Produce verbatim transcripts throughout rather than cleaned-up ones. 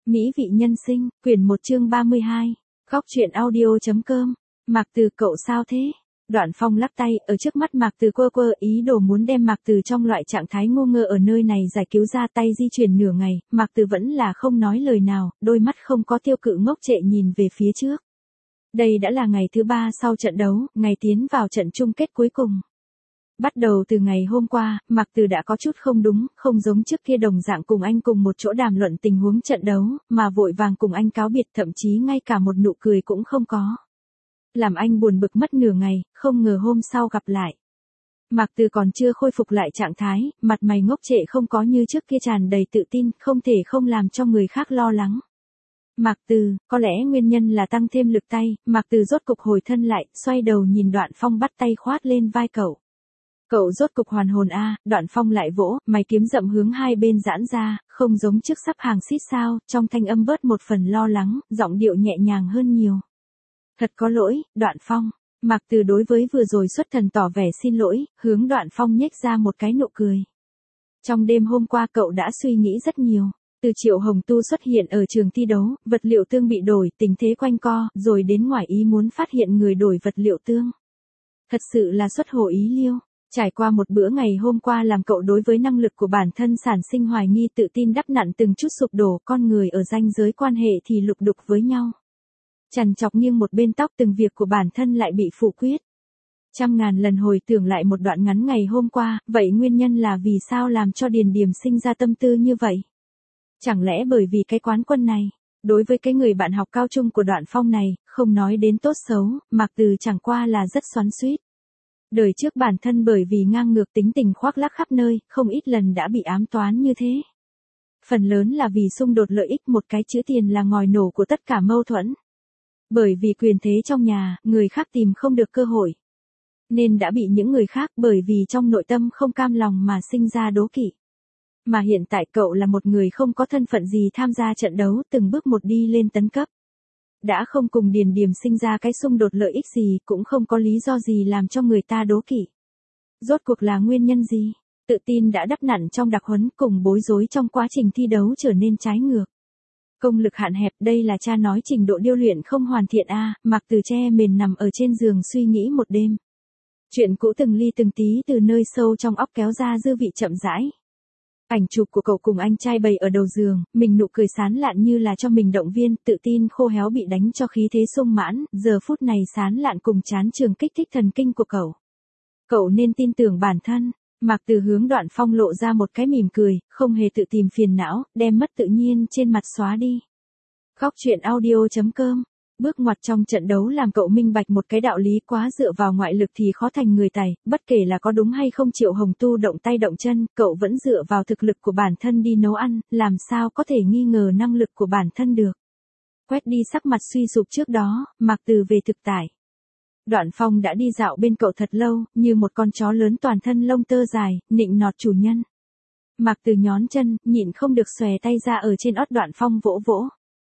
Mỹ vị nhân sinh, quyển một chương ba mươi hai, khóc chuyện audio.com, Mạc Từ cậu sao thế? Đoạn Phong lắc tay, ở trước mắt Mạc Từ quơ quơ ý đồ muốn đem Mạc Từ trong loại trạng thái ngu ngơ ở nơi này giải cứu ra, tay di chuyển nửa ngày, Mạc Từ vẫn là không nói lời nào, đôi mắt không có tiêu cự ngốc trệ nhìn về phía trước. Đây đã là ngày thứ ba sau trận đấu, ngày tiến vào trận chung kết cuối cùng. Bắt đầu từ ngày hôm qua, Mạc Từ đã có chút không đúng, không giống trước kia đồng dạng cùng anh cùng một chỗ đàm luận tình huống trận đấu, mà vội vàng cùng anh cáo biệt, thậm chí ngay cả một nụ cười cũng không có. Làm anh buồn bực mất nửa ngày, không ngờ hôm sau gặp lại. Mạc Từ còn chưa khôi phục lại trạng thái, mặt mày ngốc trệ không có như trước kia tràn đầy tự tin, không thể không làm cho người khác lo lắng. Mạc Từ, có lẽ nguyên nhân là tăng thêm lực tay, Mạc Từ rốt cục hồi thân lại, xoay đầu nhìn Đoạn Phong bắt tay khoát lên vai cậu. Cậu rốt cục hoàn hồn a, à, Đoạn Phong lại vỗ, mày kiếm rậm hướng hai bên giãn ra, không giống trước sắp hàng xít sao, trong thanh âm bớt một phần lo lắng, giọng điệu nhẹ nhàng hơn nhiều. Thật có lỗi, Đoạn Phong. Mạc Từ đối với vừa rồi xuất thần tỏ vẻ xin lỗi, hướng Đoạn Phong nhếch ra một cái nụ cười. Trong đêm hôm qua cậu đã suy nghĩ rất nhiều. Từ Triệu Hồng Tu xuất hiện ở trường thi đấu, vật liệu tương bị đổi, tình thế quanh co, rồi đến ngoài ý muốn phát hiện người đổi vật liệu tương. Thật sự là xuất hồ ý liêu. Trải qua một bữa ngày hôm qua làm cậu đối với năng lực của bản thân sản sinh hoài nghi, tự tin đắp nặn từng chút sụp đổ, con người ở ranh giới quan hệ thì lục đục với nhau. Chằn chọc nghiêng một bên tóc, từng việc của bản thân lại bị phủ quyết. Trăm ngàn lần hồi tưởng lại một đoạn ngắn ngày hôm qua, vậy nguyên nhân là vì sao làm cho Điền Điềm sinh ra tâm tư như vậy? Chẳng lẽ bởi vì cái quán quân này? Đối với cái người bạn học cao trung của Đoạn Phong này, không nói đến tốt xấu, Mạc Từ chẳng qua là rất xoắn xuýt. Đời trước bản thân bởi vì ngang ngược tính tình khoác lác khắp nơi, không ít lần đã bị ám toán như thế. Phần lớn là vì xung đột lợi ích, một cái chữ tiền là ngòi nổ của tất cả mâu thuẫn. Bởi vì quyền thế trong nhà, người khác tìm không được cơ hội. Nên đã bị những người khác bởi vì trong nội tâm không cam lòng mà sinh ra đố kỵ. Mà hiện tại cậu là một người không có thân phận gì tham gia trận đấu, từng bước một đi lên tấn cấp. Đã không cùng Điền Điềm sinh ra cái xung đột lợi ích gì, cũng không có lý do gì làm cho người ta đố kỵ. Rốt cuộc là nguyên nhân gì? Tự tin đã đắp nặn trong đặc huấn, cùng bối rối trong quá trình thi đấu trở nên trái ngược. Công lực hạn hẹp, đây là cha nói trình độ điêu luyện không hoàn thiện a, à, Mạc Từ che mền nằm ở trên giường suy nghĩ một đêm. Chuyện cũ từng ly từng tí từ nơi sâu trong óc kéo ra dư vị chậm rãi. Ảnh chụp của cậu cùng anh trai bày ở đầu giường, mình nụ cười sán lạn như là cho mình động viên, tự tin khô héo bị đánh cho khí thế sung mãn, giờ phút này sán lạn cùng chán trường kích thích thần kinh của cậu. Cậu nên tin tưởng bản thân. Mạc Từ hướng Đoạn Phong lộ ra một cái mỉm cười, không hề tự tìm phiền não, đem mất tự nhiên trên mặt xóa đi. Khóc chuyện audio.com, bước ngoặt trong trận đấu làm cậu minh bạch một cái đạo lý, quá dựa vào ngoại lực thì khó thành người tài, bất kể là có đúng hay không Triệu Hồng Tu động tay động chân, cậu vẫn dựa vào thực lực của bản thân đi nấu ăn, làm sao có thể nghi ngờ năng lực của bản thân được. Quét đi sắc mặt suy sụp trước đó, Mạc Từ về thực tại. Đoạn Phong đã đi dạo bên cậu thật lâu, như một con chó lớn toàn thân lông tơ dài, nịnh nọt chủ nhân. Mạc Từ nhón chân, nhịn không được xòe tay ra ở trên ót Đoạn Phong vỗ vỗ.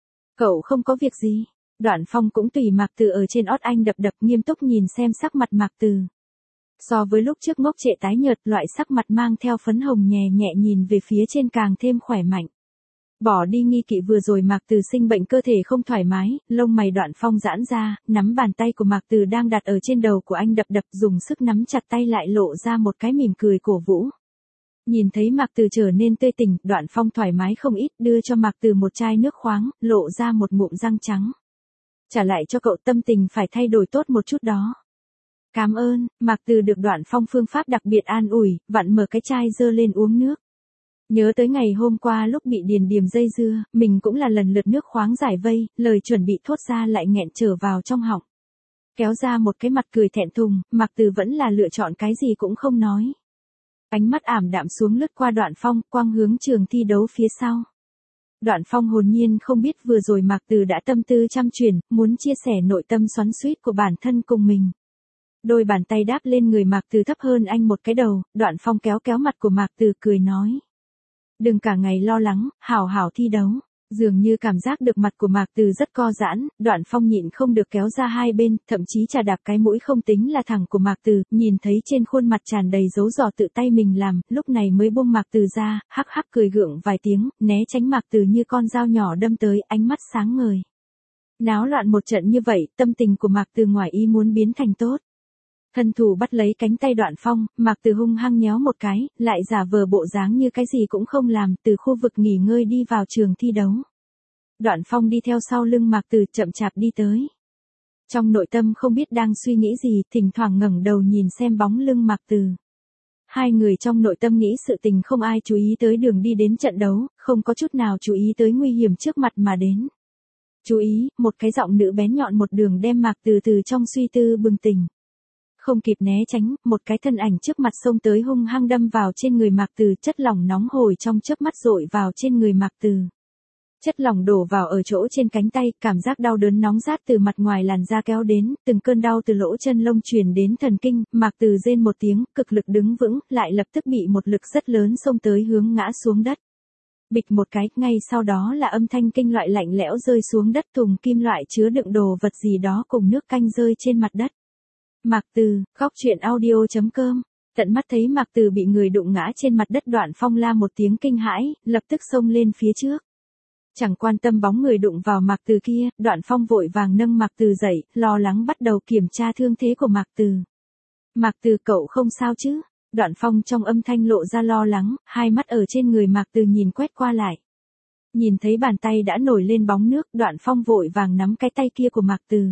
Cậu không có việc gì. Đoạn Phong cũng tùy Mạc Từ ở trên ót anh đập đập, nghiêm túc nhìn xem sắc mặt Mạc Từ. So với lúc trước ngốc trệ tái nhợt, loại sắc mặt mang theo phấn hồng nhẹ nhẹ nhìn về phía trên càng thêm khỏe mạnh. Bỏ đi nghi kỵ vừa rồi Mạc Từ sinh bệnh cơ thể không thoải mái, lông mày Đoạn Phong giãn ra, nắm bàn tay của Mạc Từ đang đặt ở trên đầu của anh đập đập, dùng sức nắm chặt tay lại lộ ra một cái mỉm cười cổ vũ. Nhìn thấy Mạc Từ trở nên tươi tỉnh, Đoạn Phong thoải mái không ít, đưa cho Mạc Từ một chai nước khoáng, lộ ra một ngụm răng trắng. Trả lại cho cậu, tâm tình phải thay đổi tốt một chút đó. Cảm ơn. Mạc Từ được Đoạn Phong phương pháp đặc biệt an ủi, vặn mở cái chai dơ lên uống nước. Nhớ tới ngày hôm qua lúc bị Điền Điềm dây dưa, mình cũng là lần lượt nước khoáng giải vây, lời chuẩn bị thốt ra lại nghẹn trở vào trong họng. Kéo ra một cái mặt cười thẹn thùng, Mạc Từ vẫn là lựa chọn cái gì cũng không nói. Ánh mắt ảm đạm xuống lướt qua Đoạn Phong, quang hướng trường thi đấu phía sau. Đoạn Phong hồn nhiên không biết vừa rồi Mạc Từ đã tâm tư trăm chuyển, muốn chia sẻ nội tâm xoắn xuýt của bản thân cùng mình. Đôi bàn tay đáp lên người Mạc Từ thấp hơn anh một cái đầu, Đoạn Phong kéo kéo mặt của Mạc Từ cười nói. Đừng cả ngày lo lắng, hảo hảo thi đấu. Dường như cảm giác được mặt của Mạc Từ rất co giãn, Đoạn Phong nhịn không được kéo ra hai bên, thậm chí chà đạp cái mũi không tính là thẳng của Mạc Từ, nhìn thấy trên khuôn mặt tràn đầy dấu giò tự tay mình làm, lúc này mới buông Mạc Từ ra, hắc hắc cười gượng vài tiếng, né tránh Mạc Từ như con dao nhỏ đâm tới, ánh mắt sáng ngời. Náo loạn một trận như vậy, tâm tình của Mạc Từ ngoài ý muốn biến thành tốt. Thân thủ bắt lấy cánh tay Đoạn Phong, Mạc Từ hung hăng nhéo một cái, lại giả vờ bộ dáng như cái gì cũng không làm, từ khu vực nghỉ ngơi đi vào trường thi đấu. Đoạn Phong đi theo sau lưng Mạc Từ chậm chạp đi tới. Trong nội tâm không biết đang suy nghĩ gì, thỉnh thoảng ngẩng đầu nhìn xem bóng lưng Mạc Từ. Hai người trong nội tâm nghĩ sự tình không ai chú ý tới đường đi đến trận đấu, không có chút nào chú ý tới nguy hiểm trước mặt mà đến. Chú ý, một cái giọng nữ bén nhọn một đường đem Mạc Từ từ trong suy tư bừng tỉnh. Không kịp né tránh, một cái thân ảnh trước mặt xông tới hung hăng đâm vào trên người Mạc Từ, chất lỏng nóng hổi trong chớp mắt dội vào trên người Mạc Từ. Chất lỏng đổ vào ở chỗ trên cánh tay, cảm giác đau đớn nóng rát từ mặt ngoài làn da kéo đến, từng cơn đau từ lỗ chân lông truyền đến thần kinh, Mạc Từ rên một tiếng, cực lực đứng vững, lại lập tức bị một lực rất lớn xông tới hướng ngã xuống đất. Bịch một cái, ngay sau đó là âm thanh kinh loại lạnh lẽo rơi xuống đất, thùng kim loại chứa đựng đồ vật gì đó cùng nước canh rơi trên mặt đất. Mạc Từ, góc truyện audio chấm com. Tận mắt thấy Mạc Từ bị người đụng ngã trên mặt đất, Đoạn Phong la một tiếng kinh hãi, lập tức xông lên phía trước. Chẳng quan tâm bóng người đụng vào Mạc Từ kia, Đoạn Phong vội vàng nâng Mạc Từ dậy, lo lắng bắt đầu kiểm tra thương thế của Mạc Từ. Mạc Từ, cậu không sao chứ? Đoạn Phong trong âm thanh lộ ra lo lắng, hai mắt ở trên người Mạc Từ nhìn quét qua lại. Nhìn thấy bàn tay đã nổi lên bóng nước, Đoạn Phong vội vàng nắm cái tay kia của Mạc Từ.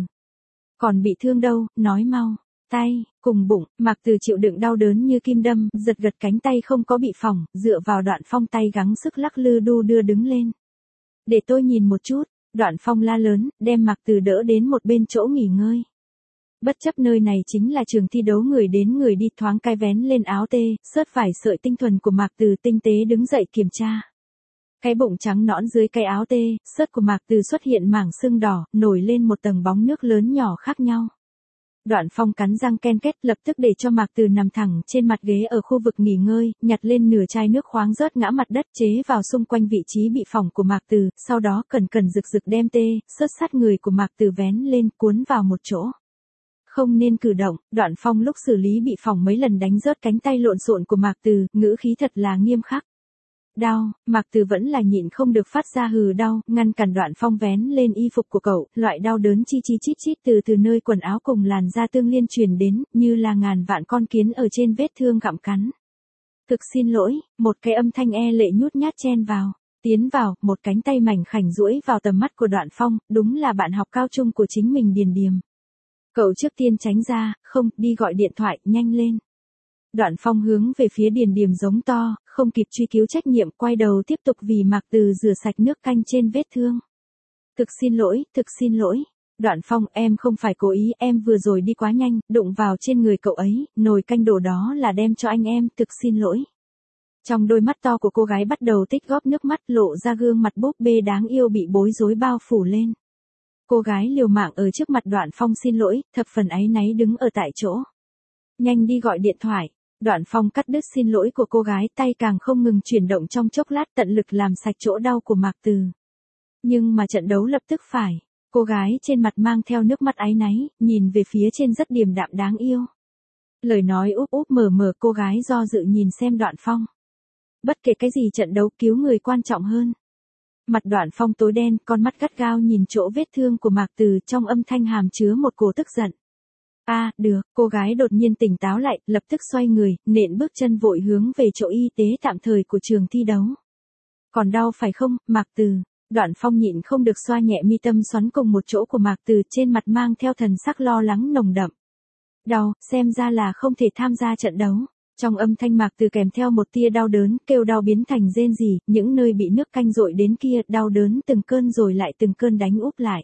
Còn bị thương đâu, nói mau. Tay, cùng bụng, Mạc Từ chịu đựng đau đớn như kim đâm, giật gật cánh tay không có bị phỏng, dựa vào Đoạn Phong tay gắng sức lắc lư đu đưa đứng lên. Để tôi nhìn một chút, Đoạn Phong la lớn, đem Mạc Từ đỡ đến một bên chỗ nghỉ ngơi. Bất chấp nơi này chính là trường thi đấu, người đến người đi, thoáng cái vén lên áo tê, sớt vải sợi tinh thuần của Mạc Từ tinh tế đứng dậy kiểm tra. Cái bụng trắng nõn dưới cái áo tê, sớt của Mạc Từ xuất hiện mảng sưng đỏ, nổi lên một tầng bóng nước lớn nhỏ khác nhau. Đoạn Phong cắn răng ken két, lập tức để cho Mạc Từ nằm thẳng trên mặt ghế ở khu vực nghỉ ngơi, nhặt lên nửa chai nước khoáng rớt ngã mặt đất, chế vào xung quanh vị trí bị phỏng của Mạc Từ, sau đó cẩn cẩn rực rực đem tê, sớt sát người của Mạc Từ vén lên, cuốn vào một chỗ. Không nên cử động. Đoạn Phong lúc xử lý bị phỏng mấy lần đánh rớt cánh tay lộn xộn của Mạc Từ, ngữ khí thật là nghiêm khắc. Đau, Mạc Từ vẫn là nhịn không được phát ra hừ đau, ngăn cản Đoạn Phong vén lên y phục của cậu, loại đau đớn chi chi chít chít từ từ nơi quần áo cùng làn da tương liên truyền đến, như là ngàn vạn con kiến ở trên vết thương gặm cắn. Thực xin lỗi, một cái âm thanh e lệ nhút nhát chen vào, tiến vào, một cánh tay mảnh khảnh duỗi vào tầm mắt của Đoạn Phong, đúng là bạn học cao trung của chính mình Điền Điềm. Cậu trước tiên tránh ra, không, đi gọi điện thoại, nhanh lên. Đoạn Phong hướng về phía Điền Điềm giống to, không kịp truy cứu trách nhiệm, quay đầu tiếp tục vì Mạc Từ rửa sạch nước canh trên vết thương. Thực xin lỗi, thực xin lỗi. Đoạn Phong, em không phải cố ý, em vừa rồi đi quá nhanh, đụng vào trên người cậu ấy, nồi canh đổ đó là đem cho anh em, thực xin lỗi. Trong đôi mắt to của cô gái bắt đầu tích góp nước mắt, lộ ra gương mặt búp bê đáng yêu bị bối rối bao phủ lên. Cô gái liều mạng ở trước mặt Đoạn Phong xin lỗi, thập phần áy náy đứng ở tại chỗ. Nhanh đi gọi điện thoại. Đoạn Phong cắt đứt xin lỗi của cô gái, tay càng không ngừng chuyển động trong chốc lát, tận lực làm sạch chỗ đau của Mạc Từ. Nhưng mà trận đấu lập tức phải. Cô gái trên mặt mang theo nước mắt áy náy, nhìn về phía trên rất điềm đạm đáng yêu. Lời nói úp úp mở mở, cô gái do dự nhìn xem Đoạn Phong. Bất kể cái gì, trận đấu cứu người quan trọng hơn. Mặt Đoạn Phong tối đen, con mắt gắt gao nhìn chỗ vết thương của Mạc Từ, trong âm thanh hàm chứa một cổ tức giận. A, à, được, cô gái đột nhiên tỉnh táo lại, lập tức xoay người, nện bước chân vội hướng về chỗ y tế tạm thời của trường thi đấu. Còn đau phải không, Mạc Từ? Đoạn Phong nhịn không được xoa nhẹ mi tâm xoắn cùng một chỗ của Mạc Từ, trên mặt mang theo thần sắc lo lắng nồng đậm. Đau, xem ra là không thể tham gia trận đấu. Trong âm thanh Mạc Từ kèm theo một tia đau đớn, kêu đau biến thành rên rỉ, những nơi bị nước canh dội đến kia, đau đớn từng cơn rồi lại từng cơn đánh úp lại.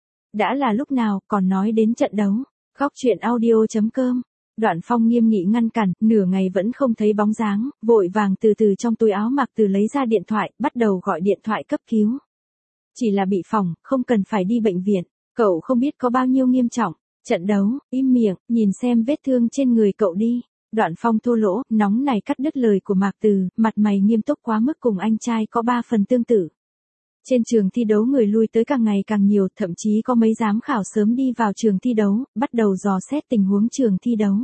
Đã là lúc nào, còn nói đến trận đấu. Góc truyện audio chấm com. Đoạn Phong nghiêm nghị ngăn cản, nửa ngày vẫn không thấy bóng dáng, vội vàng từ từ trong túi áo Mạc Từ lấy ra điện thoại, bắt đầu gọi điện thoại cấp cứu. Chỉ là bị phỏng, không cần phải đi bệnh viện, cậu không biết có bao nhiêu nghiêm trọng. Trận đấu, im miệng, nhìn xem vết thương trên người cậu đi. Đoạn Phong thô lỗ, nóng này cắt đứt lời của Mạc Từ, mặt mày nghiêm túc quá mức, cùng anh trai có ba phần tương tự. Trên trường thi đấu người lui tới càng ngày càng nhiều, thậm chí có mấy giám khảo sớm đi vào trường thi đấu, bắt đầu dò xét tình huống trường thi đấu.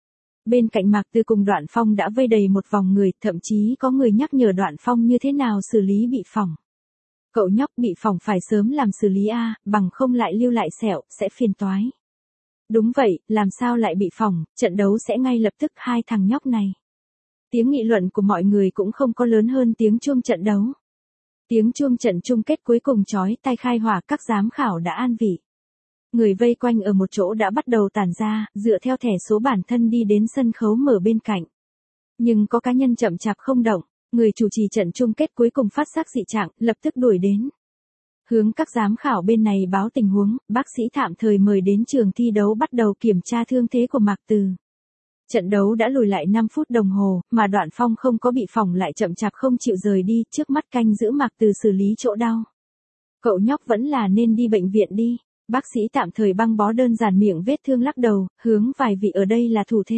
Bên cạnh Mạc Từ cùng Đoạn Phong đã vây đầy một vòng người, thậm chí có người nhắc nhở Đoạn Phong như thế nào xử lý bị phỏng. Cậu nhóc bị phỏng phải sớm làm xử lý a, bằng không lại lưu lại sẹo, sẽ phiền toái. Đúng vậy, làm sao lại bị phỏng, trận đấu sẽ ngay lập tức hai thằng nhóc này. Tiếng nghị luận của mọi người cũng không có lớn hơn tiếng chuông trận đấu. Tiếng chuông trận chung kết cuối cùng chói tai khai hỏa, các giám khảo đã an vị. Người vây quanh ở một chỗ đã bắt đầu tản ra, dựa theo thẻ số bản thân đi đến sân khấu mở bên cạnh. Nhưng có cá nhân chậm chạp không động, người chủ trì trận chung kết cuối cùng phát giác dị trạng, lập tức đuổi đến. Hướng các giám khảo bên này báo tình huống, bác sĩ tạm thời mời đến trường thi đấu bắt đầu kiểm tra thương thế của Mạc Từ. Trận đấu đã lùi lại năm phút đồng hồ, mà Đoạn Phong không có bị phỏng lại chậm chạp không chịu rời đi, trước mắt canh giữ Mạc Từ xử lý chỗ đau. Cậu nhóc vẫn là nên đi bệnh viện đi. Bác sĩ tạm thời băng bó đơn giản miệng vết thương lắc đầu, hướng vài vị ở đây là thủ thế.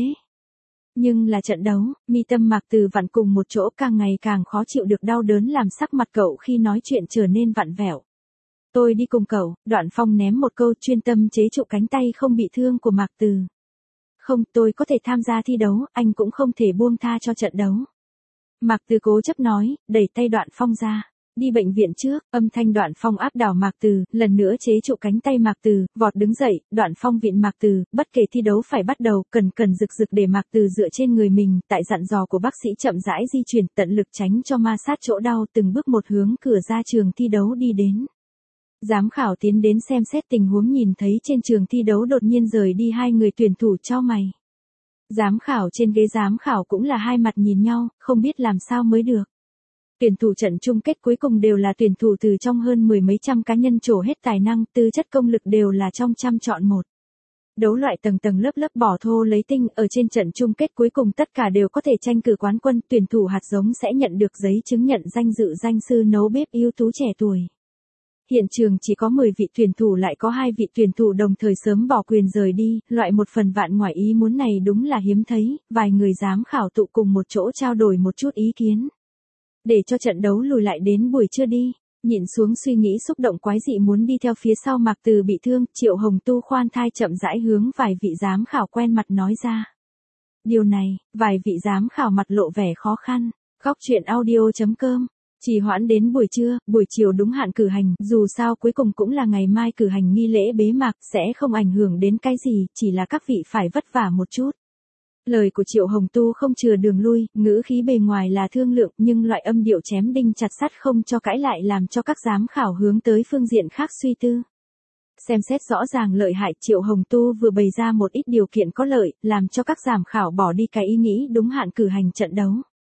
Nhưng là trận đấu, mi tâm Mạc Từ vặn cùng một chỗ càng ngày càng khó chịu được đau đớn làm sắc mặt cậu khi nói chuyện trở nên vặn vẹo. Tôi đi cùng cậu, Đoạn Phong ném một câu chuyên tâm chế trụ cánh tay không bị thương của Mạc Từ. Không, tôi có thể tham gia thi đấu, anh cũng không thể buông tha cho trận đấu. Mạc Từ cố chấp nói, đẩy tay Đoạn Phong ra. Đi bệnh viện trước, âm thanh Đoạn Phong áp đảo Mạc Từ, lần nữa chế trụ cánh tay Mạc Từ, vọt đứng dậy, Đoạn Phong vịn Mạc Từ, bất kể thi đấu phải bắt đầu, cần cần rực rực để Mạc Từ dựa trên người mình, tại dặn dò của bác sĩ chậm rãi di chuyển, tận lực tránh cho ma sát chỗ đau, từng bước một hướng cửa ra trường thi đấu đi đến. Giám khảo tiến đến xem xét tình huống nhìn thấy trên trường thi đấu đột nhiên rời đi hai người tuyển thủ chau mày. Giám khảo trên ghế giám khảo cũng là hai mặt nhìn nhau, không biết làm sao mới được. Tuyển thủ trận chung kết cuối cùng đều là tuyển thủ từ trong hơn mười mấy trăm cá nhân trổ hết tài năng, tư chất công lực đều là trong trăm chọn một. Đấu loại tầng tầng lớp lớp bỏ thô lấy tinh, ở trên trận chung kết cuối cùng tất cả đều có thể tranh cử quán quân, tuyển thủ hạt giống sẽ nhận được giấy chứng nhận danh dự danh sư nấu bếp ưu tú trẻ tuổi. Hiện trường chỉ có mười vị tuyển thủ lại có hai vị tuyển thủ đồng thời sớm bỏ quyền rời đi, loại một phần vạn ngoài ý muốn này đúng là hiếm thấy, vài người giám khảo tụ cùng một chỗ trao đổi một chút ý kiến. Để cho trận đấu lùi lại đến buổi trưa đi, nhịn xuống suy nghĩ xúc động quái dị muốn đi theo phía sau Mạc Từ bị thương, Triệu Hồng Tu khoan thai chậm rãi hướng vài vị giám khảo quen mặt nói ra. Điều này, vài vị giám khảo mặt lộ vẻ khó khăn, góc truyện audio chấm com. Trì hoãn đến buổi trưa, buổi chiều đúng hạn cử hành, dù sao cuối cùng cũng là ngày mai cử hành nghi lễ bế mạc, sẽ không ảnh hưởng đến cái gì, chỉ là các vị phải vất vả một chút. Lời của Triệu Hồng Tu không chừa đường lui, ngữ khí bề ngoài là thương lượng, nhưng loại âm điệu chém đinh chặt sắt không cho cãi lại làm cho các giám khảo hướng tới phương diện khác suy tư. Xem xét rõ ràng lợi hại, Triệu Hồng Tu vừa bày ra một ít điều kiện có lợi, làm cho các giám khảo bỏ đi cái ý nghĩ đúng hạn cử hành trận đấu.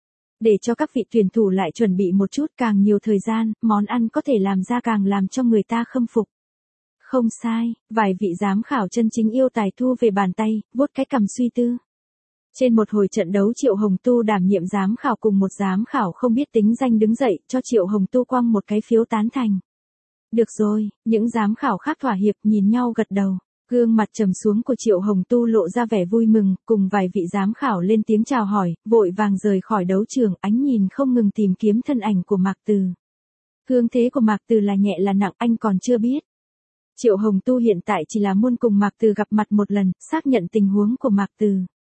Để cho các vị tuyển thủ lại chuẩn bị một chút càng nhiều thời gian, món ăn có thể làm ra càng làm cho người ta khâm phục. Không sai, vài vị giám khảo chân chính yêu tài thu về bàn tay, vuốt cái cằm suy tư. Trên một hồi trận đấu Triệu Hồng Tu đảm nhiệm giám khảo cùng một giám khảo không biết tính danh đứng dậy, cho Triệu Hồng Tu quăng một cái phiếu tán thành. Được rồi, những giám khảo khác thỏa hiệp nhìn nhau gật đầu. Gương mặt trầm xuống của Triệu Hồng Tu lộ ra vẻ vui mừng, cùng vài vị giám khảo lên tiếng chào hỏi, vội vàng rời khỏi đấu trường, ánh nhìn không ngừng tìm kiếm thân ảnh của Mạc Từ. Thương thế của Mạc Từ là nhẹ là nặng anh còn chưa biết. Triệu Hồng Tu hiện tại chỉ là muốn cùng Mạc Từ gặp mặt một lần, xác nhận tình huống của Mạc Từ.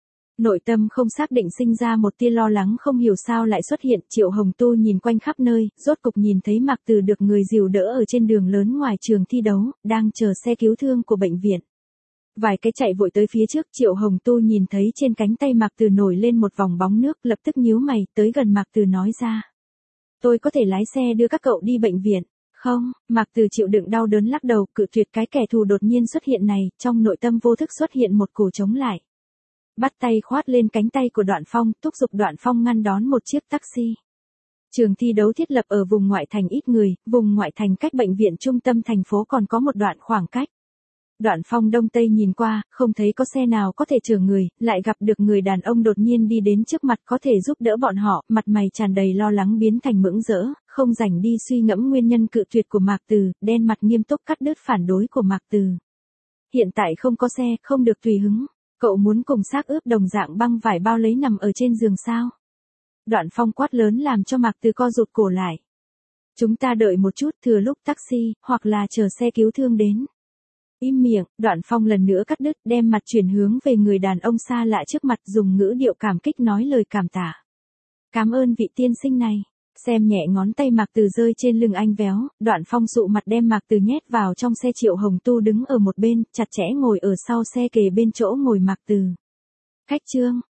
Nội tâm không xác định sinh ra một tia lo lắng không hiểu sao lại xuất hiện, Triệu Hồng Tu nhìn quanh khắp nơi, rốt cục nhìn thấy Mạc Từ được người dìu đỡ ở trên đường lớn ngoài trường thi đấu, đang chờ xe cứu thương của bệnh viện. Vài cái chạy vội tới phía trước, Triệu Hồng Tu nhìn thấy trên cánh tay Mạc Từ nổi lên một vòng bóng nước, lập tức nhíu mày, tới gần Mạc Từ nói ra. Tôi có thể lái xe đưa các cậu đi bệnh viện. Không, Mạc Từ chịu đựng đau đớn lắc đầu, cự tuyệt cái kẻ thù đột nhiên xuất hiện này, trong nội tâm vô thức xuất hiện một cổ chống lại. Bắt tay khoát lên cánh tay của Đoạn Phong, thúc giục Đoạn Phong ngăn đón một chiếc taxi. Trường thi đấu thiết lập ở vùng ngoại thành ít người, vùng ngoại thành cách bệnh viện trung tâm thành phố còn có một đoạn khoảng cách. Đoạn Phong đông tây nhìn qua, không thấy có xe nào có thể chở người, lại gặp được người đàn ông đột nhiên đi đến trước mặt có thể giúp đỡ bọn họ, mặt mày tràn đầy lo lắng biến thành mững rỡ, không rảnh đi suy ngẫm nguyên nhân cự tuyệt của Mạc Từ, đen mặt nghiêm túc cắt đứt phản đối của Mạc Từ. Hiện tại không có xe, không được tùy hứng. Cậu muốn cùng xác ướp đồng dạng băng vải bao lấy nằm ở trên giường sao? Đoạn Phong quát lớn làm cho Mạc Từ co rụt cổ lại. Chúng ta đợi một chút thừa lúc taxi, hoặc là chờ xe cứu thương đến. Im miệng, Đoạn Phong lần nữa cắt đứt, đem mặt chuyển hướng về người đàn ông xa lạ trước mặt, dùng ngữ điệu cảm kích nói lời cảm tạ. Cảm ơn vị tiên sinh này. Xem nhẹ ngón tay Mạc Từ rơi trên lưng anh véo, Đoạn Phong sụ mặt đem Mạc Từ nhét vào trong xe. Triệu Hồng Tu đứng ở một bên, chặt chẽ ngồi ở sau xe kề bên chỗ ngồi Mạc Từ. Khách trương,